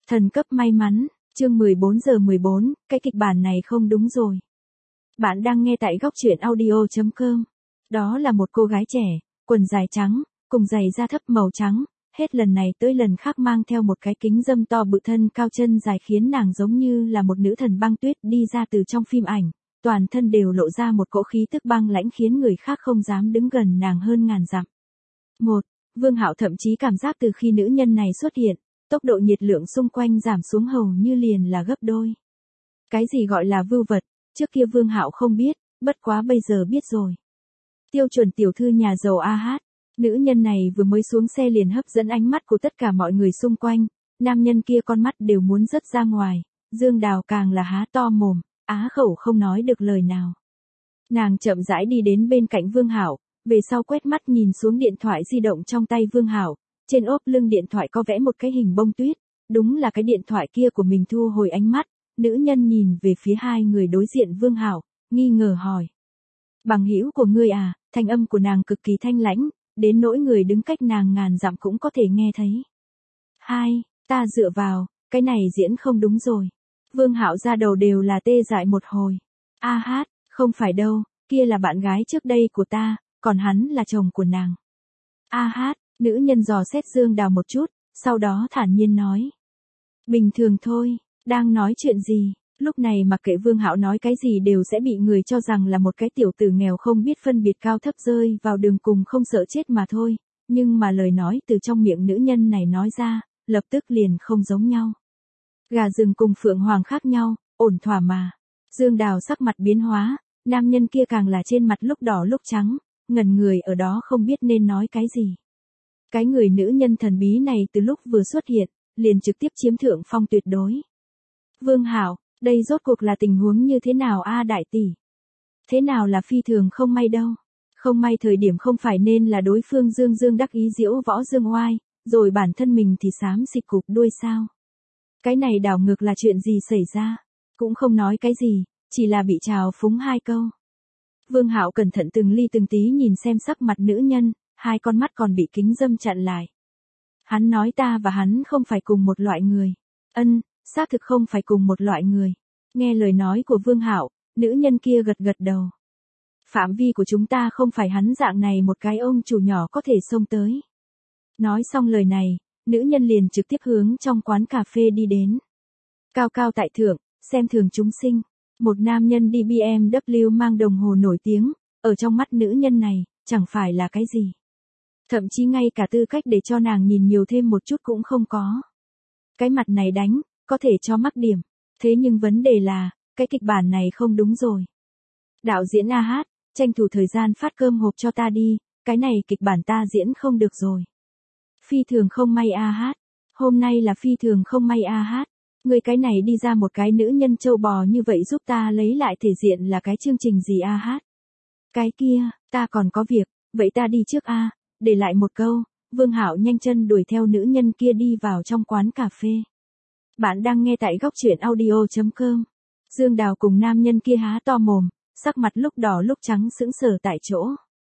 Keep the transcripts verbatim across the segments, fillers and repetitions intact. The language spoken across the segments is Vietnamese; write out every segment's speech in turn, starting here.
Thần cấp may mắn, chương mười bốn giờ mười bốn, cái kịch bản này không đúng rồi. Bạn đang nghe tại góc truyện audio chấm com. Đó là một cô gái trẻ, quần dài trắng, cùng giày da thấp màu trắng, hết lần này tới lần khác mang theo một cái kính râm to bự, thân cao chân dài khiến nàng giống như là một nữ thần băng tuyết đi ra từ trong phim ảnh, toàn thân đều lộ ra một cỗ khí tức băng lãnh khiến người khác không dám đứng gần nàng hơn ngàn dặm. Một, Vương Hạo thậm chí cảm giác từ khi nữ nhân này xuất hiện, tốc độ nhiệt lượng xung quanh giảm xuống hầu như liền là gấp đôi. Cái gì gọi là vưu vật, trước kia Vương Hạo không biết, bất quá bây giờ biết rồi. Tiêu chuẩn tiểu thư nhà giàu a hát, nữ nhân này vừa mới xuống xe liền hấp dẫn ánh mắt của tất cả mọi người xung quanh, nam nhân kia con mắt đều muốn rớt ra ngoài, Dương Đào càng là há to mồm, á khẩu không nói được lời nào. Nàng chậm rãi đi đến bên cạnh Vương Hạo, về sau quét mắt nhìn xuống điện thoại di động trong tay Vương Hạo. Trên ốp lưng điện thoại có vẽ một cái hình bông tuyết, đúng là cái điện thoại kia của mình. Thu hồi ánh mắt, nữ nhân nhìn về phía hai người đối diện Vương Hạo, nghi ngờ hỏi. Bằng hữu của ngươi à? Thanh âm của nàng cực kỳ thanh lãnh, đến nỗi người đứng cách nàng ngàn dặm cũng có thể nghe thấy. Hai, ta dựa vào, cái này diễn không đúng rồi. Vương Hạo ra đầu đều là tê dại một hồi. A hát, không phải đâu, kia là bạn gái trước đây của ta, còn hắn là chồng của nàng. A hát. Nữ nhân dò xét Dương Đào một chút, sau đó thản nhiên nói. Bình thường thôi, đang nói chuyện gì, lúc này mặc kệ Vương Hạo nói cái gì đều sẽ bị người cho rằng là một cái tiểu tử nghèo không biết phân biệt cao thấp rơi vào đường cùng không sợ chết mà thôi, nhưng mà lời nói từ trong miệng nữ nhân này nói ra, lập tức liền không giống nhau. Gà rừng cùng phượng hoàng khác nhau, ổn thỏa mà. Dương Đào sắc mặt biến hóa, nam nhân kia càng là trên mặt lúc đỏ lúc trắng, ngẩn người ở đó không biết nên nói cái gì. Cái người nữ nhân thần bí này từ lúc vừa xuất hiện, liền trực tiếp chiếm thượng phong tuyệt đối. Vương Hạo, đây rốt cuộc là tình huống như thế nào a đại tỷ? Thế nào là phi thường không may đâu? Không may thời điểm không phải nên là đối phương dương dương đắc ý diễu võ dương oai, rồi bản thân mình thì xám xịt cục đuôi sao? Cái này đảo ngược là chuyện gì xảy ra? Cũng không nói cái gì, chỉ là bị trào phúng hai câu. Vương Hạo cẩn thận từng ly từng tí nhìn xem sắc mặt nữ nhân. Hai con mắt còn bị kính râm chặn lại. Hắn nói ta và hắn không phải cùng một loại người. Ân, xác thực không phải cùng một loại người. Nghe lời nói của Vương Hạo, nữ nhân kia gật gật đầu. Phạm vi của chúng ta không phải hắn dạng này một cái ông chủ nhỏ có thể xông tới. Nói xong lời này, nữ nhân liền trực tiếp hướng trong quán cà phê đi đến. Cao cao tại thượng, xem thường chúng sinh. Một nam nhân đi bê em vê mang đồng hồ nổi tiếng, ở trong mắt nữ nhân này, chẳng phải là cái gì. Thậm chí ngay cả tư cách để cho nàng nhìn nhiều thêm một chút cũng không có. Cái mặt này đánh, có thể cho mắc điểm. Thế nhưng vấn đề là, cái kịch bản này không đúng rồi. Đạo diễn a hát, tranh thủ thời gian phát cơm hộp cho ta đi, cái này kịch bản ta diễn không được rồi. Phi thường không may a hát, hôm nay là phi thường không may a hát. Người cái này đi ra một cái nữ nhân trâu bò như vậy giúp ta lấy lại thể diện là cái chương trình gì a hát. Cái kia, ta còn có việc, vậy ta đi trước a. Để lại một câu, Vương Hạo nhanh chân đuổi theo nữ nhân kia đi vào trong quán cà phê. Bạn đang nghe tại góc truyện audio chấm com. Dương Đào cùng nam nhân kia há to mồm, sắc mặt lúc đỏ lúc trắng sững sờ tại chỗ.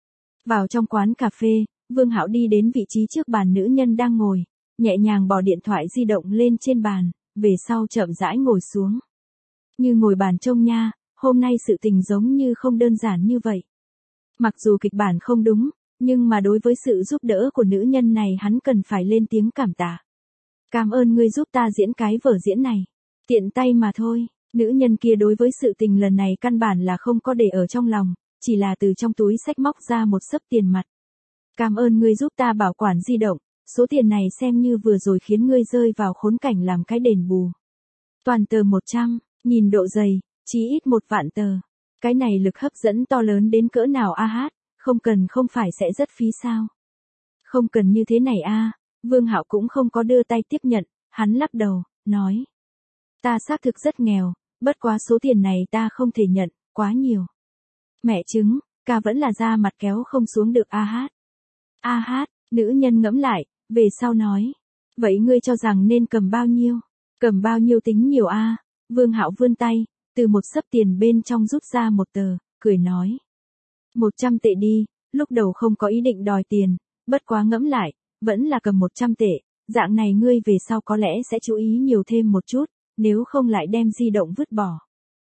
Vào trong quán cà phê, Vương Hạo đi đến vị trí trước bàn nữ nhân đang ngồi, nhẹ nhàng bỏ điện thoại di động lên trên bàn, về sau chậm rãi ngồi xuống. Như ngồi bàn trông nha, hôm nay sự tình giống như không đơn giản như vậy. Mặc dù kịch bản không đúng, nhưng mà đối với sự giúp đỡ của nữ nhân này hắn cần phải lên tiếng cảm tạ. Cảm ơn ngươi giúp ta diễn cái vở diễn này. Tiện tay mà thôi, nữ nhân kia đối với sự tình lần này căn bản là không có để ở trong lòng, chỉ là từ trong túi xách móc ra một xấp tiền mặt. Cảm ơn ngươi giúp ta bảo quản di động, số tiền này xem như vừa rồi khiến ngươi rơi vào khốn cảnh làm cái đền bù. Toàn tờ một trăm, nhìn độ dày, chí ít một vạn tờ. Cái này lực hấp dẫn to lớn đến cỡ nào a hát. Không cần không phải sẽ rất phí sao? Không cần như thế này a. Vương Hạo cũng không có đưa tay tiếp nhận, hắn lắc đầu, nói. Ta xác thực rất nghèo, bất quá số tiền này ta không thể nhận, quá nhiều. Mẹ chứng, ca vẫn là da mặt kéo không xuống được a hát. A hát, nữ nhân ngẫm lại, về sau nói. Vậy ngươi cho rằng nên cầm bao nhiêu? Cầm bao nhiêu tính nhiều a? Vương Hạo vươn tay, từ một xấp tiền bên trong rút ra một tờ, cười nói. Một trăm tệ đi, lúc đầu không có ý định đòi tiền, bất quá ngẫm lại, vẫn là cầm một trăm tệ, dạng này ngươi về sau có lẽ sẽ chú ý nhiều thêm một chút, nếu không lại đem di động vứt bỏ.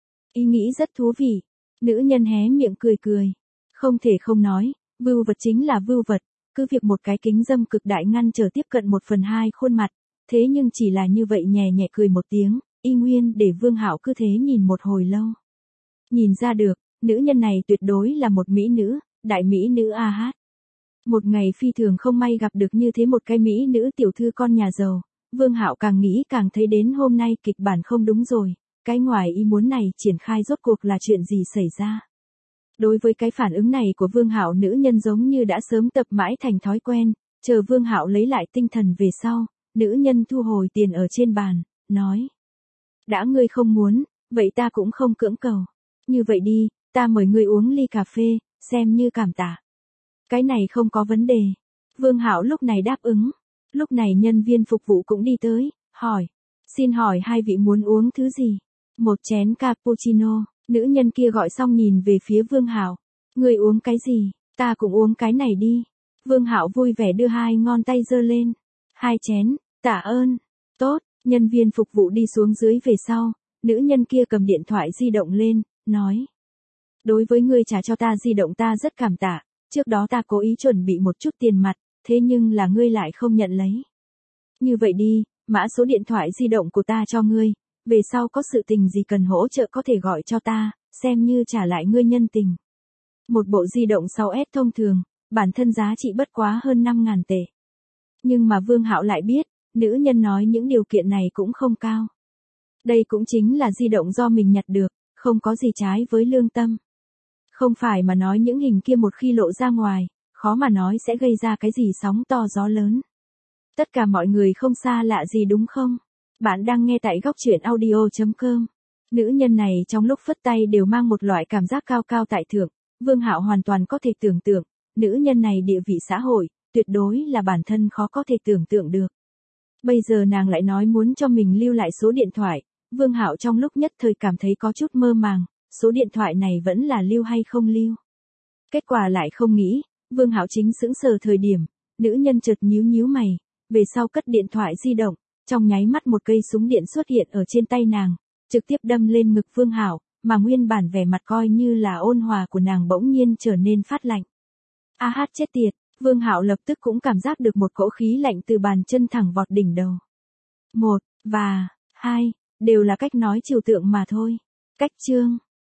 Ý nghĩ rất thú vị. Nữ nhân hé miệng cười cười. Không thể không nói, vưu vật chính là vưu vật, cứ việc một cái kính dâm cực đại ngăn trở tiếp cận một phần hai khuôn mặt, thế nhưng chỉ là như vậy nhẹ nhẹ cười một tiếng, y nguyên để Vương Hạo cứ thế nhìn một hồi lâu. Nhìn ra được, nữ nhân này tuyệt đối là một mỹ nữ, đại mỹ nữ a hát. Một ngày phi thường không may gặp được như thế một cái mỹ nữ tiểu thư con nhà giàu, Vương Hạo càng nghĩ càng thấy đến hôm nay kịch bản không đúng rồi, cái ngoài ý muốn này triển khai rốt cuộc là chuyện gì xảy ra. Đối với cái phản ứng này của Vương Hạo, nữ nhân giống như đã sớm tập mãi thành thói quen, chờ Vương Hạo lấy lại tinh thần về sau, nữ nhân thu hồi tiền ở trên bàn, nói: "Đã ngươi không muốn, vậy ta cũng không cưỡng cầu. Như vậy đi, ta mời ngươi uống ly cà phê, xem như cảm tạ." Cái này không có vấn đề. Vương Hạo lúc này đáp ứng. Lúc này nhân viên phục vụ cũng đi tới, hỏi: "Xin hỏi hai vị muốn uống thứ gì?" "Một chén cappuccino." Nữ nhân kia gọi xong nhìn về phía Vương Hạo. "Ngươi uống cái gì? Ta cũng uống cái này đi." Vương Hạo vui vẻ đưa hai ngón tay giơ lên. "Hai chén, tạ ơn." "Tốt." Nhân viên phục vụ đi xuống dưới về sau, nữ nhân kia cầm điện thoại di động lên, nói: "Đối với ngươi trả cho ta di động ta rất cảm tạ, trước đó ta cố ý chuẩn bị một chút tiền mặt, thế nhưng là ngươi lại không nhận lấy. Như vậy đi, mã số điện thoại di động của ta cho ngươi, về sau có sự tình gì cần hỗ trợ có thể gọi cho ta, xem như trả lại ngươi nhân tình." Một bộ di động sáu S thông thường, bản thân giá trị bất quá hơn năm ngàn tệ. Nhưng mà Vương Hạo lại biết, nữ nhân nói những điều kiện này cũng không cao. Đây cũng chính là di động do mình nhặt được, không có gì trái với lương tâm. Không phải mà nói những hình kia một khi lộ ra ngoài, khó mà nói sẽ gây ra cái gì sóng to gió lớn. Tất cả mọi người không xa lạ gì đúng không? Bạn đang nghe tại góc truyện audio chấm com. Nữ nhân này trong lúc phất tay đều mang một loại cảm giác cao cao tại thượng, Vương Hạo hoàn toàn có thể tưởng tượng, nữ nhân này địa vị xã hội, tuyệt đối là bản thân khó có thể tưởng tượng được. Bây giờ nàng lại nói muốn cho mình lưu lại số điện thoại, Vương Hạo trong lúc nhất thời cảm thấy có chút mơ màng, số điện thoại này vẫn là lưu hay không lưu. Kết quả lại không nghĩ, Vương Hạo chính sững sờ thời điểm, nữ nhân chợt nhíu nhíu mày, về sau cất điện thoại di động, trong nháy mắt một cây súng điện xuất hiện ở trên tay nàng, trực tiếp đâm lên ngực Vương Hạo, mà nguyên bản vẻ mặt coi như là ôn hòa của nàng bỗng nhiên trở nên phát lạnh. A hát chết tiệt, Vương Hạo lập tức cũng cảm giác được một cỗ khí lạnh từ bàn chân thẳng vọt đỉnh đầu. Một, và, hai, đều là cách nói trừu tượng mà thôi. Cách chương.